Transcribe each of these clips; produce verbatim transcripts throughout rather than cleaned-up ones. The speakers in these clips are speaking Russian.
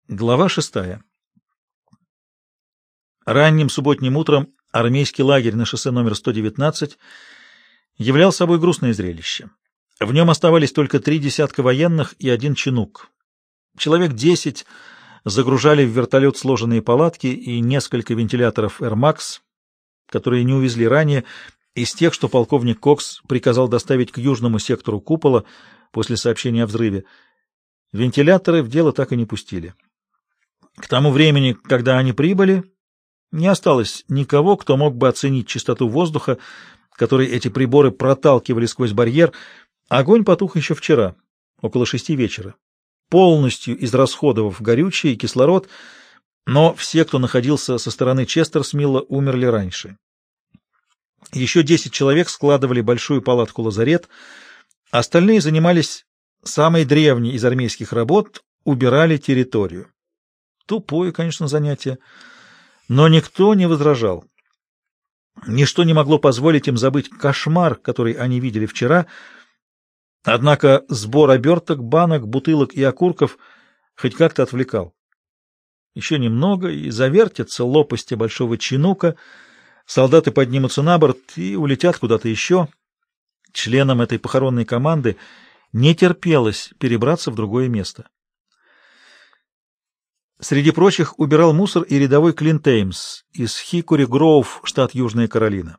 Глава шестая. Ранним субботним утром армейский лагерь на шоссе номер сто девятнадцать являл собой грустное зрелище. В нем оставались только три десятка военных и один чинук. Человек десять загружали в вертолет сложенные палатки и несколько вентиляторов «Эрмакс», которые не увезли ранее, из тех, что полковник Кокс приказал доставить к южному сектору купола после сообщения о взрыве. Вентиляторы в дело так и не пустили. К тому времени, когда они прибыли, не осталось никого, кто мог бы оценить чистоту воздуха, который эти приборы проталкивали сквозь барьер. Огонь потух еще вчера, около шести вечера, полностью израсходовав горючее и кислород, но все, кто находился со стороны Честерсмилла, умерли раньше. Еще десять человек складывали большую палатку-лазарет, остальные занимались самой древней из армейских работ — убирали территорию. Тупое, конечно, занятие, но никто не возражал. Ничто не могло позволить им забыть кошмар, который они видели вчера, однако сбор оберток, банок, бутылок и окурков хоть как-то отвлекал. Еще немного, и завертятся лопасти большого чинука, солдаты поднимутся на борт и улетят куда-то еще. Членам этой похоронной команды не терпелось перебраться в другое место. Среди прочих убирал мусор и рядовой Клинт Эймс из Хикори-Гроув, штат Южная Каролина.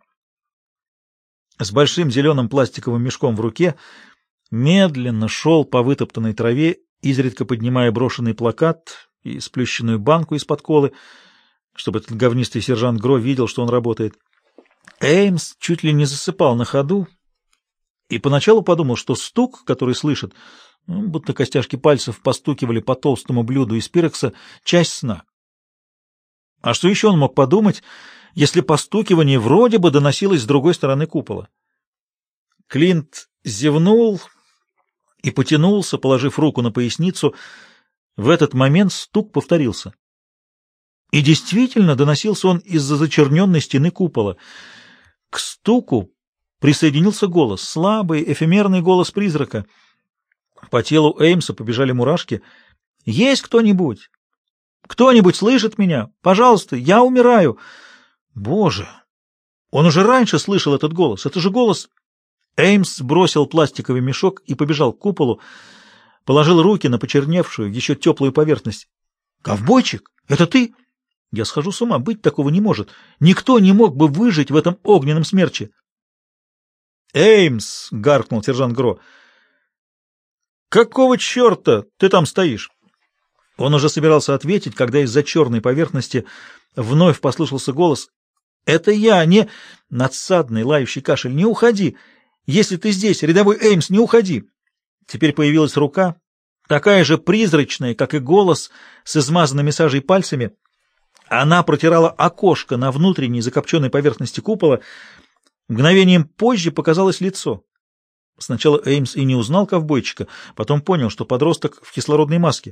С большим зеленым пластиковым мешком в руке медленно шел по вытоптанной траве, изредка поднимая брошенный плакат и сплющенную банку из-под колы, чтобы этот говнистый сержант Гро видел, что он работает. Эймс чуть ли не засыпал на ходу и поначалу подумал, что стук, который слышит, будто костяшки пальцев постукивали по толстому блюду из пирокса, часть сна. А что еще он мог подумать, если постукивание вроде бы доносилось с другой стороны купола? Клинт зевнул и потянулся, положив руку на поясницу. В этот момент стук повторился. И действительно доносился он из-за зачерненной стены купола. К стуку присоединился голос, слабый, эфемерный голос призрака. По телу Эймса побежали мурашки. «Есть кто-нибудь? Кто-нибудь слышит меня? Пожалуйста, я умираю!» Боже! Он уже раньше слышал этот голос. Это же голос... Эймс бросил пластиковый мешок и побежал к куполу, положил руки на почерневшую, еще теплую поверхность. «Ковбойчик, это ты?» «Я схожу с ума, быть такого не может. Никто не мог бы выжить в этом огненном смерче». «Эймс!» — гаркнул сержант Гро. «Какого черта ты там стоишь?» Он уже собирался ответить, когда из-за черной поверхности вновь послышался голос. «Это я, не...» Надсадный, лающий кашель. «Не уходи! Если ты здесь, рядовой Эймс, не уходи!» Теперь появилась рука, такая же призрачная, как и голос, с измазанными сажей пальцами. Она протирала окошко на внутренней закопченной поверхности купола. Мгновением позже показалось лицо. Сначала Эймс и не узнал ковбойчика, потом понял, что подросток в кислородной маске.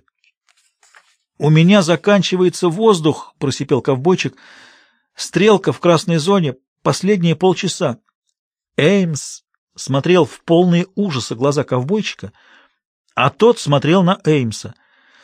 «У меня заканчивается воздух», — просипел ковбойчик. «Стрелка в красной зоне. Последние полчаса». Эймс смотрел в полные ужаса глаза ковбойчика, а тот смотрел на Эймса.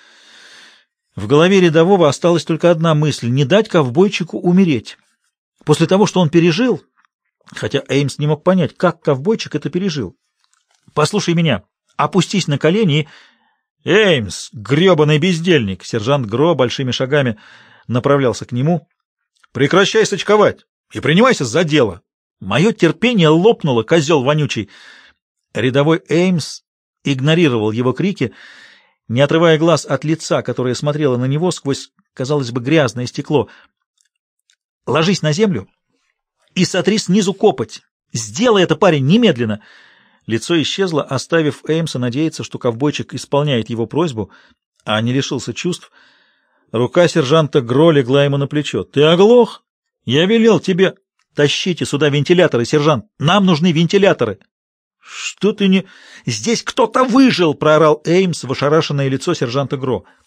В голове рядового осталась только одна мысль — не дать ковбойчику умереть. После того, что он пережил, хотя Эймс не мог понять, как ковбойчик это пережил. «Послушай меня, опустись на колени и...» «Эймс, гребаный бездельник!» Сержант Гро большими шагами направлялся к нему. «Прекращай сочковать и принимайся за дело!» «Мое терпение лопнуло, козел вонючий!» Рядовой Эймс игнорировал его крики, не отрывая глаз от лица, которое смотрело на него сквозь, казалось бы, грязное стекло. «Ложись на землю и сотри снизу копоть! Сделай это, парень, немедленно!» Лицо исчезло, оставив Эймса надеяться, что ковбойчик исполняет его просьбу, а не лишился чувств. Рука сержанта Гро легла ему на плечо. «Ты оглох? Я велел тебе... Тащите сюда вентиляторы, сержант! Нам нужны вентиляторы!» «Что ты не...» «Здесь кто-то выжил!» — проорал Эймс в ошарашенное лицо сержанта Гро.